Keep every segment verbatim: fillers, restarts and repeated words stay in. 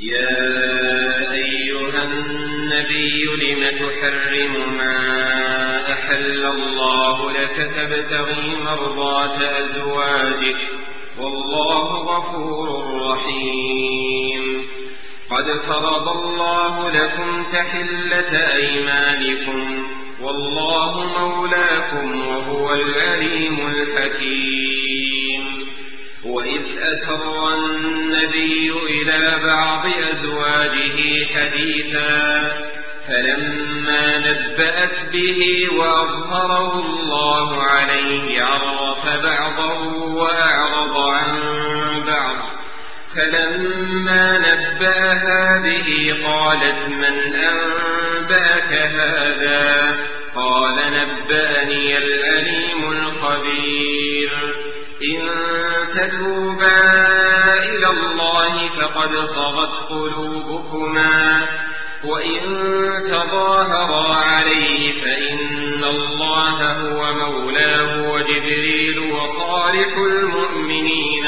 يا أيها النبي لم تحرم ما أحل الله لك تبتغي مرضات أزواجك والله غفور رحيم. قد فرض الله لكم تحلة أيمانكم والله مولاكم وهو العليم الحكيم. وإذ أسر النبي إلى بعض أزواجه حديثا فلما نبأت به وأظهره الله عليه عرف بعضه وأعرض عن بعض. فلما نبأها به قالت من أنبأك هذا؟ قال نبأني العليم الخبير. إن تتوبا إلى الله فقد صغت قلوبكما وإن تظاهرا عليه فإن الله هو مولاه وجبريل وصالح المؤمنين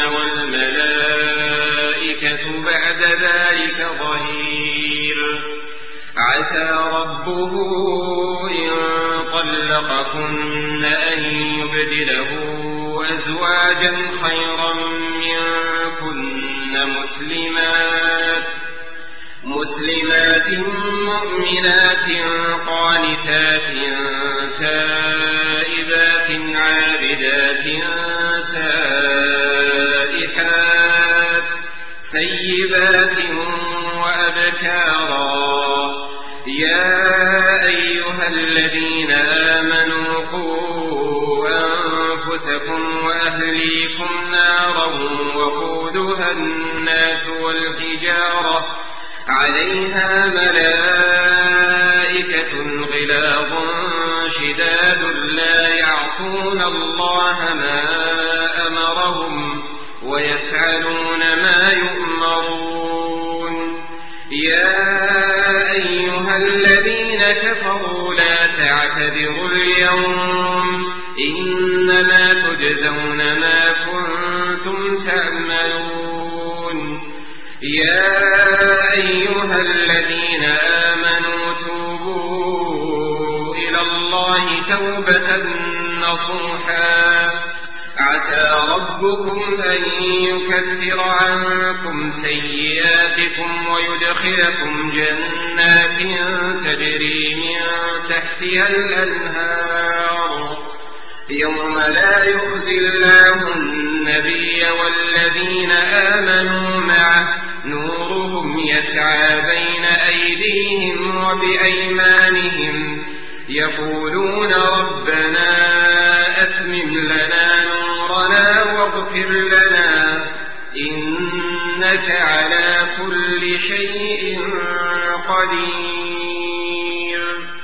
والملائكة بعد ذلك ظهير. عسى ربه إن طلقكن أن يبدله أزواجا خيرا منكن مسلمات مسلمات مؤمنات قانتات تائبات عابدات سائحات ثيبات وأبكارا. يا أيها الذين آمنوا قوا أنفسكم وأهليكم نارا وقودها الناس والحجارة عليها ملائكة غلاظ شداد لا يعصون الله ما أمرهم ويفعلون ما يؤمرون. يا أيها الذين كفروا لا تعتذروا اليوم إنما تجزون ما كنتم تعملون. يا أيها الذين آمنوا توبوا إلى الله توبة نصوحا عسى ربكم أن يكفر عنكم سيئاتكم ويدخلكم جنات تجري من تحتها الأنهار يوم لا يخزي الله النبي والذين آمنوا معه نورهم يسعى بين أيديهم وبأيمانهم يقولون ربنا أتمم لنا نورنا واغفر لنا إنك على كل شيء قدير.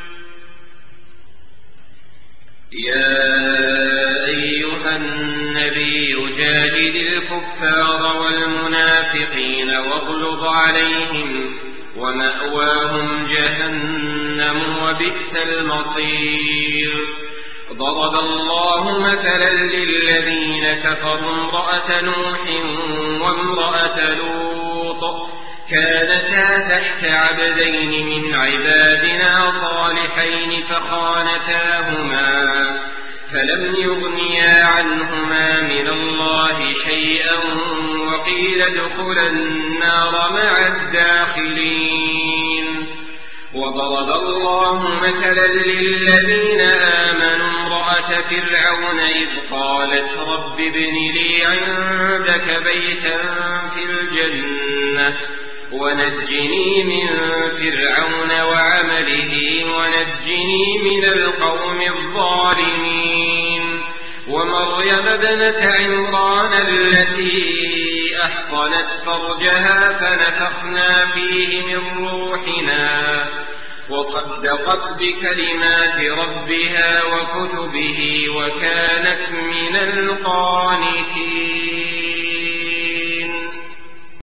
يا أيها النبي جاهد الكفار والمنافقين واغلظ عليهم ومأواهم جهنم وبئس المصير. ضرب الله مثلا للذين كفروا امرأة نوح وامرأة لوط كانتا تحت عبدين من عبادنا صالحين فخانتاهما فلم يغنيا عنهما من الله شيئا وقيل ادخلا النار مع الداخلين. وضرب الله مثلا للذين آمنوا امرأة فرعون إذ قالت رب ابن لي عندك بيتا في الجنة ونجني من فرعون وعمله ونجني من القوم الظالمين. ومريم ابنة عمران التي أحصنت فرجها فنفخنا فيه من روحنا وصدقت بكلمات ربها وكتبه وكانت من القانتين.